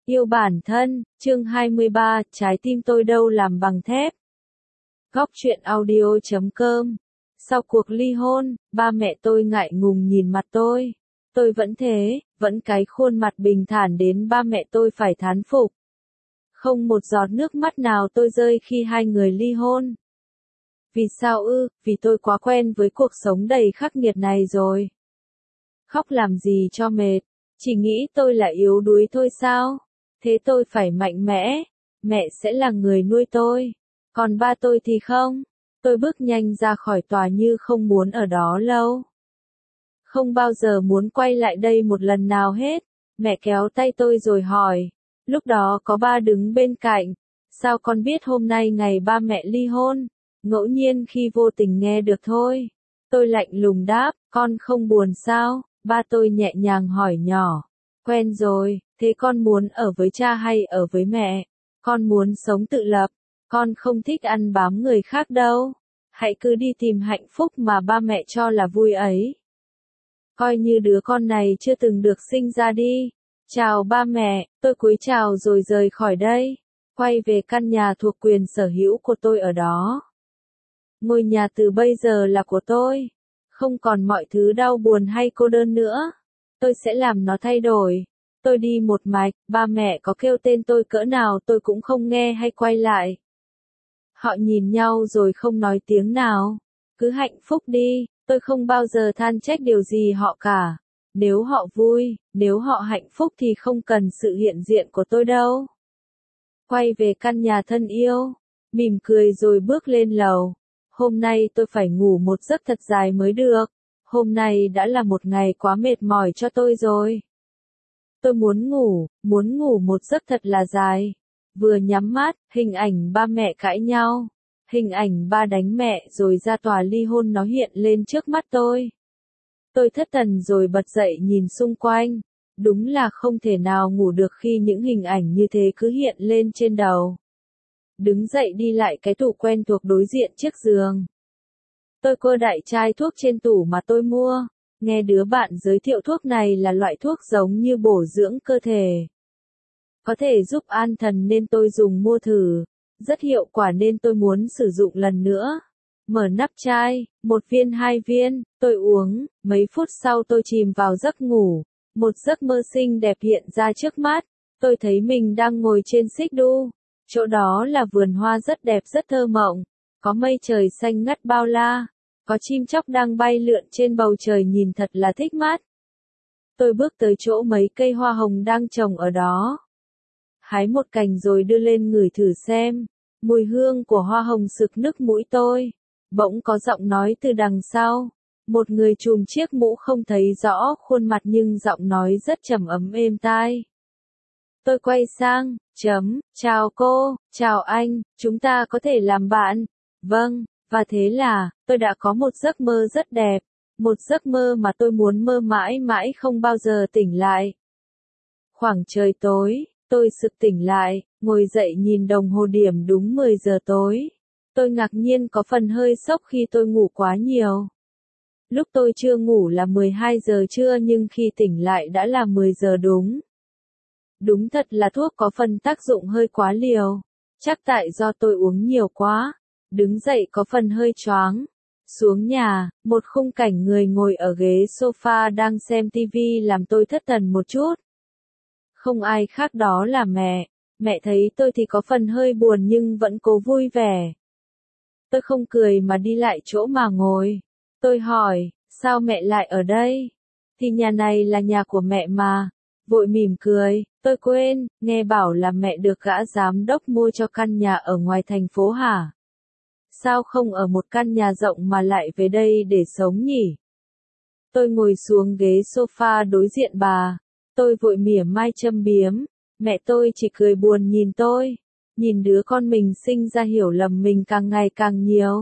Yêu bản thân, chương 23, trái tim tôi đâu làm bằng thép. Góc truyện audio.com. Sau cuộc ly hôn, ba mẹ tôi ngại ngùng nhìn mặt tôi. Tôi vẫn thế, vẫn cái khuôn mặt bình thản đến ba mẹ tôi phải thán phục. Không một giọt nước mắt nào tôi rơi khi hai người ly hôn. Vì sao ư? Vì tôi quá quen với cuộc sống đầy khắc nghiệt này rồi. Khóc làm gì cho mệt, chỉ nghĩ tôi là yếu đuối thôi sao? Thế tôi phải mạnh mẽ, mẹ sẽ là người nuôi tôi, còn ba tôi thì không. Tôi bước nhanh ra khỏi tòa như không muốn ở đó lâu. Không bao giờ muốn quay lại đây một lần nào hết. Mẹ kéo tay tôi rồi hỏi, lúc đó có ba đứng bên cạnh, sao con biết hôm nay ngày ba mẹ ly hôn? Ngẫu nhiên khi vô tình nghe được thôi. Tôi lạnh lùng đáp, con không buồn sao? Ba tôi nhẹ nhàng hỏi nhỏ, quen rồi, thế con muốn ở với cha hay ở với mẹ? Con muốn sống tự lập, con không thích ăn bám người khác đâu. Hãy cứ đi tìm hạnh phúc mà ba mẹ cho là vui ấy. Coi như đứa con này chưa từng được sinh ra đi. Chào ba mẹ, tôi cúi chào rồi rời khỏi đây. Quay về căn nhà thuộc quyền sở hữu của tôi ở đó. Ngôi nhà từ bây giờ là của tôi. Không còn mọi thứ đau buồn hay cô đơn nữa. Tôi sẽ làm nó thay đổi. Tôi đi một mạch, ba mẹ có kêu tên tôi cỡ nào tôi cũng không nghe hay quay lại. Họ nhìn nhau rồi không nói tiếng nào. Cứ hạnh phúc đi, tôi không bao giờ than trách điều gì họ cả. Nếu họ vui, nếu họ hạnh phúc thì không cần sự hiện diện của tôi đâu. Quay về căn nhà thân yêu, mỉm cười rồi bước lên lầu. Hôm nay tôi phải ngủ một giấc thật dài mới được. Hôm nay đã là một ngày quá mệt mỏi cho tôi rồi. Tôi muốn ngủ một giấc thật là dài. Vừa nhắm mắt, hình ảnh ba mẹ cãi nhau. Hình ảnh ba đánh mẹ rồi ra tòa ly hôn nó hiện lên trước mắt tôi. Tôi thất thần rồi bật dậy nhìn xung quanh. Đúng là không thể nào ngủ được khi những hình ảnh như thế cứ hiện lên trên đầu. Đứng dậy đi lại cái tủ quen thuộc đối diện chiếc giường. Tôi cô đại chai thuốc trên tủ mà tôi mua. Nghe đứa bạn giới thiệu thuốc này là loại thuốc giống như bổ dưỡng cơ thể. Có thể giúp an thần nên tôi dùng mua thử. Rất hiệu quả nên tôi muốn sử dụng lần nữa. Mở nắp chai, 1 viên 2 viên, tôi uống, mấy phút sau tôi chìm vào giấc ngủ. Một giấc mơ xinh đẹp hiện ra trước mắt. Tôi thấy mình đang ngồi trên xích đu. Chỗ đó là vườn hoa rất đẹp rất thơ mộng. Có mây trời xanh ngắt bao la. Có chim chóc đang bay lượn trên bầu trời nhìn thật là thích mắt. Tôi bước tới chỗ mấy cây hoa hồng đang trồng ở đó. Hái một cành rồi đưa lên ngửi thử xem. Mùi hương của hoa hồng sực nức mũi tôi. Bỗng có giọng nói từ đằng sau. Một người trùm chiếc mũ không thấy rõ khuôn mặt nhưng giọng nói rất trầm ấm êm tai. Tôi quay sang, chào cô, chào anh, chúng ta có thể làm bạn. Vâng, và thế là, tôi đã có một giấc mơ rất đẹp. Một giấc mơ mà tôi muốn mơ mãi mãi không bao giờ tỉnh lại. Khoảng trời tối, tôi sực tỉnh lại, ngồi dậy nhìn đồng hồ điểm đúng 10 giờ tối. Tôi ngạc nhiên có phần hơi sốc khi tôi ngủ quá nhiều. Lúc tôi chưa ngủ là 12 giờ trưa nhưng khi tỉnh lại đã là 10 giờ đúng. Đúng thật là thuốc có phần tác dụng hơi quá liều. Chắc tại do tôi uống nhiều quá. Đứng dậy có phần hơi choáng. Xuống nhà, một khung cảnh người ngồi ở ghế sofa đang xem tivi làm tôi thất thần một chút. Không ai khác đó là mẹ. Mẹ thấy tôi thì có phần hơi buồn nhưng vẫn cố vui vẻ. Tôi không cười mà đi lại chỗ mà ngồi. Tôi hỏi, sao mẹ lại ở đây? Thì nhà này là nhà của mẹ mà. Vội mỉm cười, tôi quên, nghe bảo là mẹ được gã giám đốc mua cho căn nhà ở ngoài thành phố hả? Sao không ở một căn nhà rộng mà lại về đây để sống nhỉ? Tôi ngồi xuống ghế sofa đối diện bà. Tôi vội mỉa mai châm biếm. Mẹ tôi chỉ cười buồn nhìn tôi. Nhìn đứa con mình sinh ra hiểu lầm mình càng ngày càng nhiều.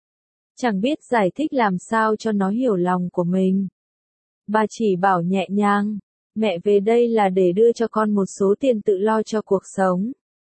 Chẳng biết giải thích làm sao cho nó hiểu lòng của mình. Bà chỉ bảo nhẹ nhàng. Mẹ về đây là để đưa cho con một số tiền tự lo cho cuộc sống.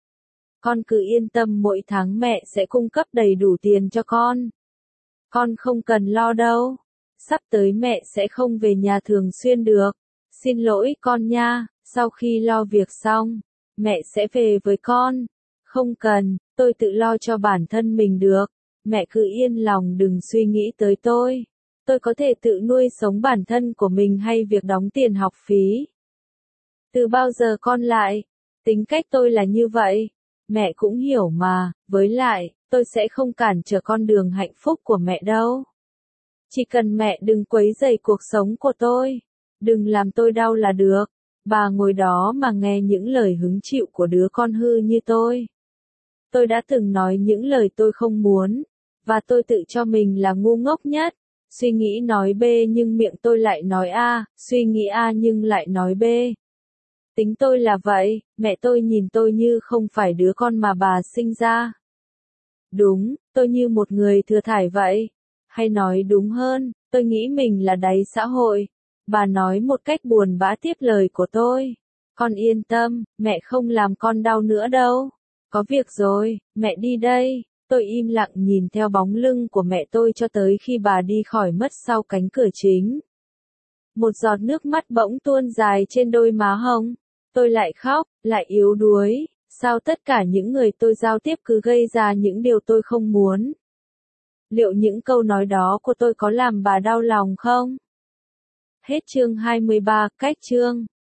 Con cứ yên tâm mỗi tháng mẹ sẽ cung cấp đầy đủ tiền cho con. Con không cần lo đâu. Sắp tới mẹ sẽ không về nhà thường xuyên được. Xin lỗi con nha, sau khi lo việc xong, mẹ sẽ về với con. Không cần, tôi tự lo cho bản thân mình được. Mẹ cứ yên lòng đừng suy nghĩ tới tôi. Tôi có thể tự nuôi sống bản thân của mình hay việc đóng tiền học phí. Từ bao giờ con lại? Tính cách tôi là như vậy. Mẹ cũng hiểu mà, với lại, tôi sẽ không cản trở con đường hạnh phúc của mẹ đâu. Chỉ cần mẹ đừng quấy rầy cuộc sống của tôi. Đừng làm tôi đau là được. Bà ngồi đó mà nghe những lời hứng chịu của đứa con hư như tôi. Tôi đã từng nói những lời tôi không muốn. Và tôi tự cho mình là ngu ngốc nhất. Suy nghĩ nói B nhưng miệng tôi lại nói A, suy nghĩ A nhưng lại nói B. Tính tôi là vậy, mẹ tôi nhìn tôi như không phải đứa con mà bà sinh ra. Đúng, tôi như một người thừa thải vậy. Hay nói đúng hơn, tôi nghĩ mình là đáy xã hội. Bà nói một cách buồn bã tiếp lời của tôi. Con yên tâm, mẹ không làm con đau nữa đâu. Có việc rồi, mẹ đi đây. Tôi im lặng nhìn theo bóng lưng của mẹ tôi cho tới khi bà đi khỏi mất sau cánh cửa chính. Một giọt nước mắt bỗng tuôn dài trên đôi má hồng. Tôi lại khóc, lại yếu đuối. Sao tất cả những người tôi giao tiếp cứ gây ra những điều tôi không muốn? Liệu những câu nói đó của tôi có làm bà đau lòng không? Hết chương 23, cách chương.